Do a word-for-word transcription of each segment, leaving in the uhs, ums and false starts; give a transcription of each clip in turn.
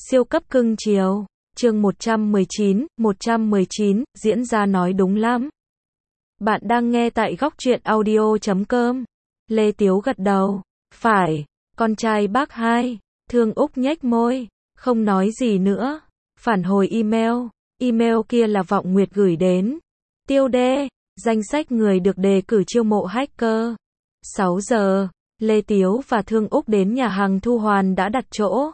Siêu cấp cưng chiều. Chương một trăm mười chín, một trăm mười chín, diễn ra nói đúng lắm. Bạn đang nghe tại góc truyện audio chấm com. Lê Tiếu gật đầu. Phải, con trai bác hai. Thương Úc nhếch môi, không nói gì nữa. Phản hồi email. Email kia là Vọng Nguyệt gửi đến. Tiêu đề, danh sách người được đề cử chiêu mộ hacker. sáu giờ, Lê Tiếu và Thương Úc đến nhà hàng Thu Hoàn đã đặt chỗ.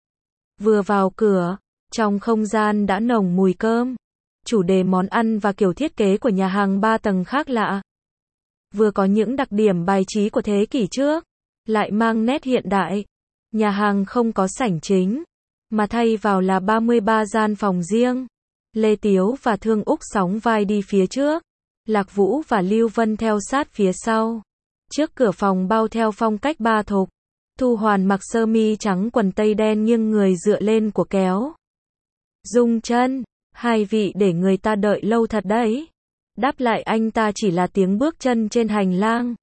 Vừa vào cửa, trong không gian đã nồng mùi cơm. Chủ đề món ăn và kiểu thiết kế của nhà hàng ba tầng khác lạ. Vừa có những đặc điểm bài trí của thế kỷ trước, lại mang nét hiện đại. Nhà hàng không có sảnh chính, mà thay vào là ba mươi ba gian phòng riêng. Lê Tiếu và Thương Úc sóng vai đi phía trước, Lạc Vũ và Lưu Vân theo sát phía sau. Trước cửa phòng bao theo phong cách ba thục. Thu Hoàn mặc sơ mi trắng quần tây đen nghiêng người dựa lên của kéo. Rung chân, hai vị để người ta đợi lâu thật đấy. Đáp lại anh ta chỉ là tiếng bước chân trên hành lang.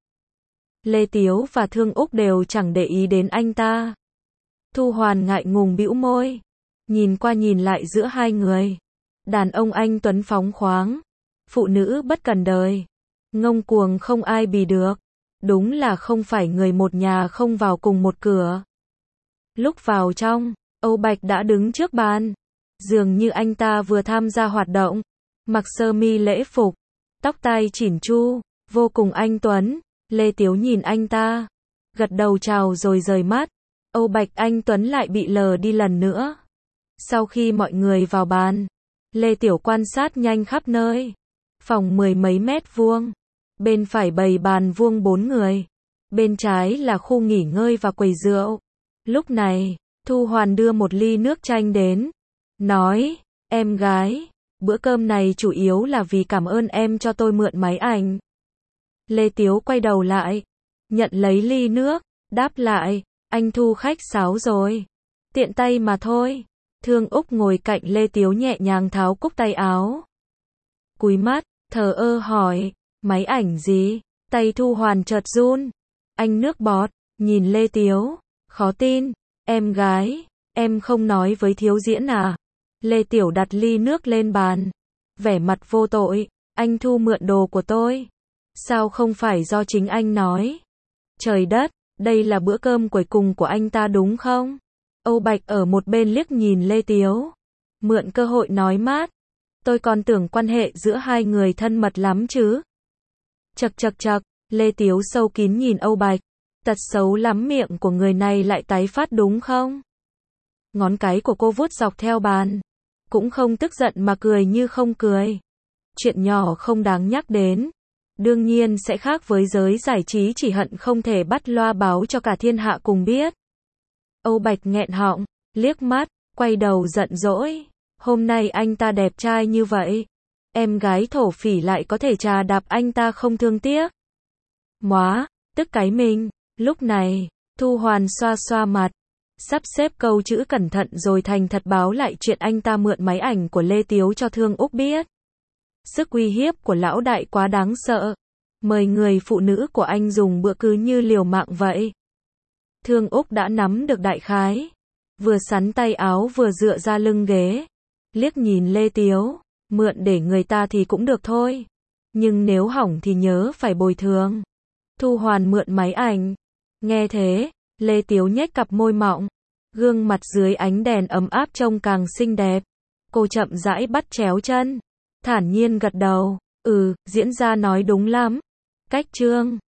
Lê Tiếu và Thương Úc đều chẳng để ý đến anh ta. Thu Hoàn ngại ngùng bĩu môi, nhìn qua nhìn lại giữa hai người. Đàn ông anh tuấn phóng khoáng, phụ nữ bất cần đời, ngông cuồng không ai bì được. Đúng là không phải người một nhà không vào cùng một cửa. Lúc vào trong, Âu Bạch đã đứng trước bàn. Dường như anh ta vừa tham gia hoạt động. Mặc sơ mi lễ phục, tóc tai chỉn chu, vô cùng anh tuấn. Lê Tiếu nhìn anh ta, gật đầu chào rồi rời mắt. Âu Bạch anh tuấn lại bị lờ đi lần nữa. Sau khi mọi người vào bàn, Lê Tiểu quan sát nhanh khắp nơi. Phòng mười mấy mét vuông. Bên phải bày bàn vuông bốn người. Bên trái là khu nghỉ ngơi và quầy rượu. Lúc này, Thu Hoàn đưa một ly nước chanh đến. Nói, em gái, bữa cơm này chủ yếu là vì cảm ơn em cho tôi mượn máy ảnh. Lê Tiếu quay đầu lại, nhận lấy ly nước, đáp lại, anh Thu khách sáo rồi. Tiện tay mà thôi. Thương Úc ngồi cạnh Lê Tiếu nhẹ nhàng tháo cúc tay áo. Cúi mắt, thờ ơ hỏi. Máy ảnh gì? Tay Thu Hoàn chợt run. Anh nước bọt, nhìn Lê Tiếu, khó tin. Em gái, em không nói với thiếu diễn à? Lê Tiểu đặt ly nước lên bàn, vẻ mặt vô tội. Anh Thu mượn đồ của tôi. Sao không phải do chính anh nói? Trời đất, đây là bữa cơm cuối cùng của anh ta đúng không? Âu Bạch ở một bên liếc nhìn Lê Tiếu, mượn cơ hội nói mát. Tôi còn tưởng quan hệ giữa hai người thân mật lắm chứ. Chậc chậc chậc, Lê Tiếu sâu kín nhìn Âu Bạch. Tật xấu lắm, miệng của người này lại tái phát đúng không? Ngón cái của cô vuốt dọc theo bàn. Cũng không tức giận mà cười như không cười. Chuyện nhỏ không đáng nhắc đến. Đương nhiên sẽ khác với giới giải trí, chỉ hận không thể bắt loa báo cho cả thiên hạ cùng biết. Âu Bạch nghẹn họng, liếc mắt, quay đầu giận dỗi. Hôm nay anh ta đẹp trai như vậy. Em gái thổ phỉ lại có thể trà đạp anh ta không thương tiếc. Móa, tức cái mình. Lúc này, Thu Hoàn xoa xoa mặt, sắp xếp câu chữ cẩn thận rồi thành thật báo lại chuyện anh ta mượn máy ảnh của Lê Tiếu cho Thương Úc biết. Sức uy hiếp của lão đại quá đáng sợ. Mời người phụ nữ của anh dùng bữa cứ như liều mạng vậy. Thương Úc đã nắm được đại khái. Vừa sắn tay áo vừa dựa ra lưng ghế. Liếc nhìn Lê Tiếu. Mượn để người ta thì cũng được thôi. Nhưng nếu hỏng thì nhớ phải bồi thường. Thu Hoàn mượn máy ảnh. Nghe thế, Lê Tiếu nhếch cặp môi mọng. Gương mặt dưới ánh đèn ấm áp trông càng xinh đẹp. Cô chậm rãi bắt chéo chân. Thản nhiên gật đầu. Ừ, diễn ra nói đúng lắm. Cách chương.